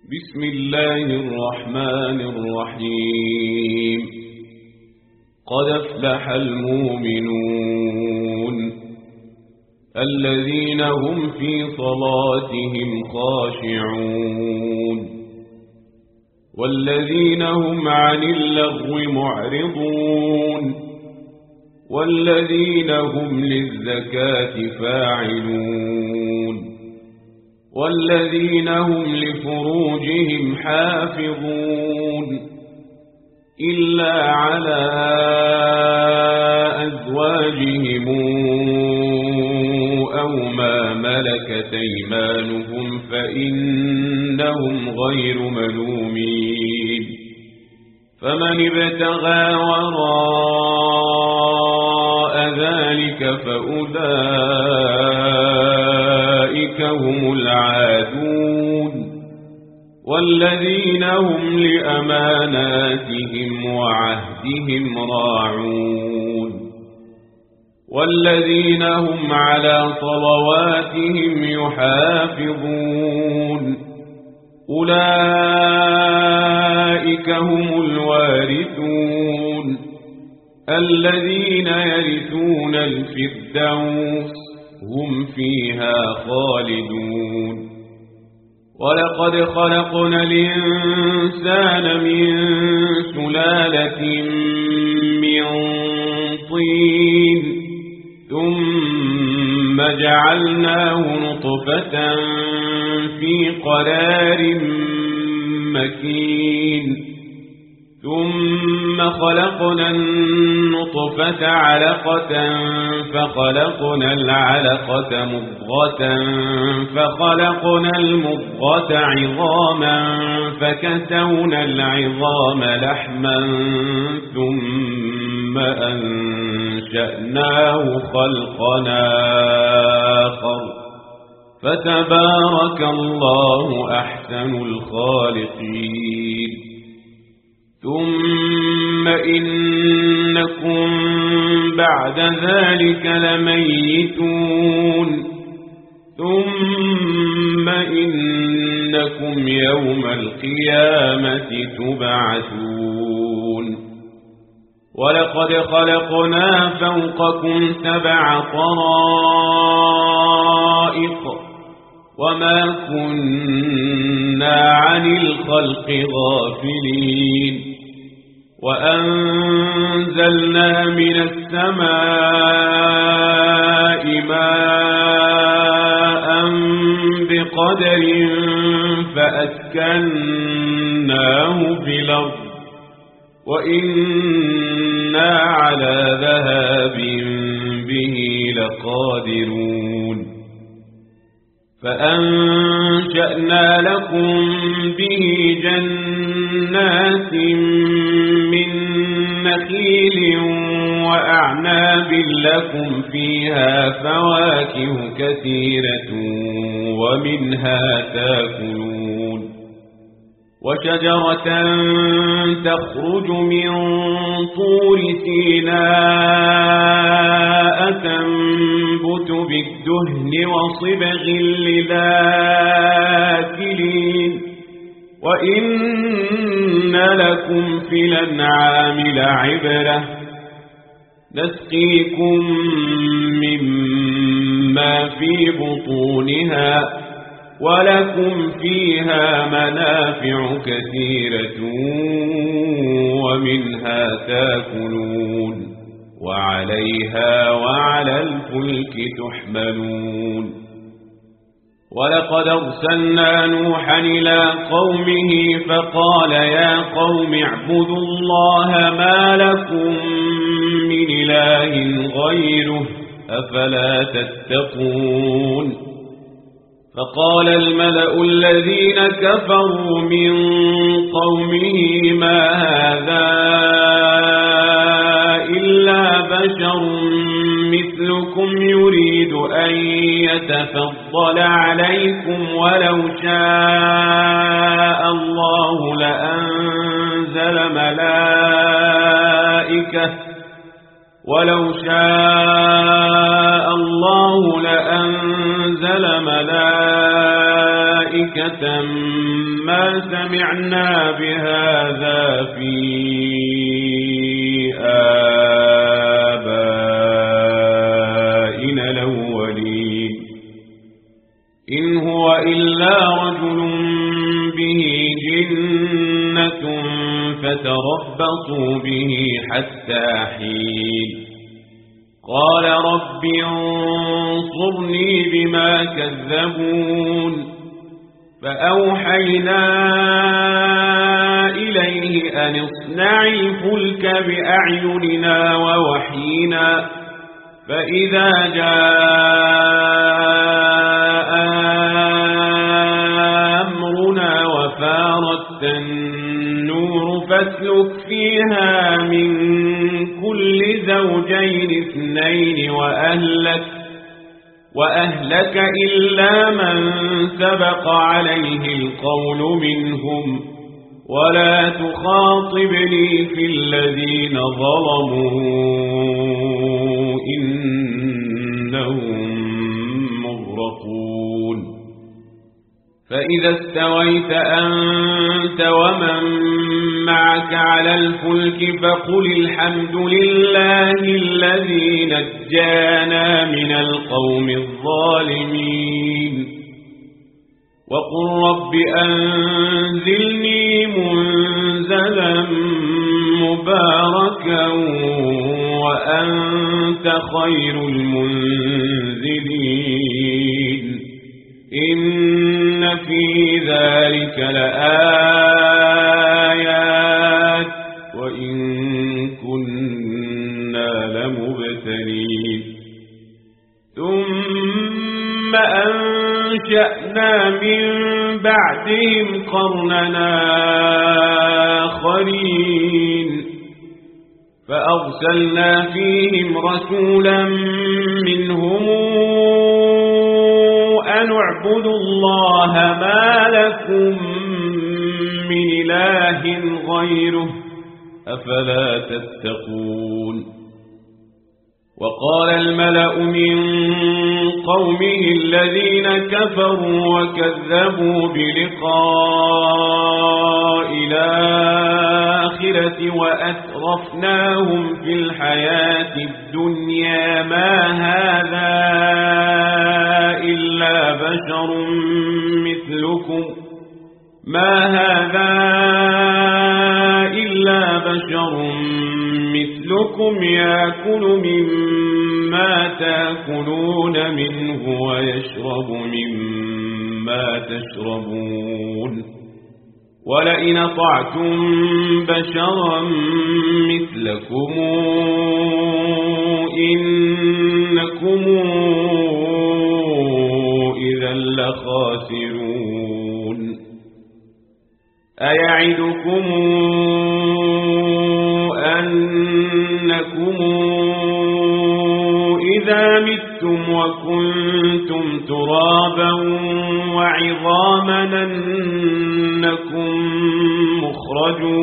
بسم الله الرحمن الرحيم. قد أفلح المؤمنون الذين هم في صلاتهم خاشعون والذين هم عن اللغو معرضون والذين هم للزكاة فاعلون والذين هم لفروجهم حافظون إلا على أزواجهم أو ما ملكت أيمانهم فإنهم غير ملومين. فمن ابتغى وراء ذلك فأولئك هم العادون والذين هم لأماناتهم وعهدهم راعون والذين هم على صلواتهم يحافظون أولئك هم الوارثون الذين يرثون الفردوس هم فيها خالدون. ولقد خلقنا الإنسان من سلالة من طين ثم جعلناه نطفة في قرار مكين ثم خلقنا النطفة علقة فخلقنا العلقة مضغة فخلقنا المضغة عظاما فكسونا العظام لحما ثم أنشأناه خلقا آخر فتبارك الله أحسن الخالقين. ثم إنكم بعد ذلك لميتون ثم إنكم يوم القيامة تبعثون. ولقد خلقنا فوقكم 7 طرائق وما كنا عن الخلق غافلين وأنزلنا من السماء ماء بقدر فأسكناه في الأرض وإنا على ذهاب به لقادرون. فأنشأنا لكم به جنات من نخيل وأعناب لكم فيها فواكه كثيرة ومنها تأكلون وشجرة تخرج من طور سيناء تنبت بالدهن وصبغ للآكلين وإن لكم في الأنعام لعبرة نسقيكم مما في بطونها ولكم فيها منافع كثيرة ومنها تأكلون وعليها وعلى الفلك تحملون. ولقد أرسلنا نوحا إلى قومه فقال يا قوم اعبدوا الله ما لكم من إله غيره أفلا تتقون. فقال الملأ الذين كفروا من قومه ما هذا إلا بشر مثلكم يريد أن يتفضل عليكم ولو شاء الله لأنزل ملائكة ولو شاء الله لأنزل ملائكة ملائكة ما سمعنا بهذا في آبائنا الأولين إن هو إلا رجل به جنة فتربصوا به حتى حين قال رب انصرني بما كذبون فأوحينا إليه أن اصنع الفلك بأعيننا ووحينا فإذا جاء أمرنا وفارت النور فاسلك فيها من كل زوجين اثنين وأهلك إلا من سبق عليه القول منهم ولا تخاطبني في الذين ظلموا إنهم مغرقون فإذا استويت أنت ومن معك على الفلك فقل الحمد لله الذي نجانا من القوم الظالمين وقل رب أنزلني منزلا مباركا وأنت خير المنزلين إن في ذلك لآيات وإن كنا لمبتلين ثم أنشأنا من بعدهم قرننا آخرين فأرسلنا فيهم رسولا منهم أن اعبدوا الله ما لكم من إله غيره أفلا تتقون وقال الملأ من قومه الذين كفروا وكذبوا بلقاء الآخرة وأترفناهم في الحياة الدنيا ما هذا إلا بشر مثلكم يأكل مما تأكلون منه ويشرب مما تشربون ولئن أطعتم بشرا مثلكم إنكم إذا لخاسرون أيعدكم أنكم إذا متم وكنتم ترابا وعظاما أنكم مخرجون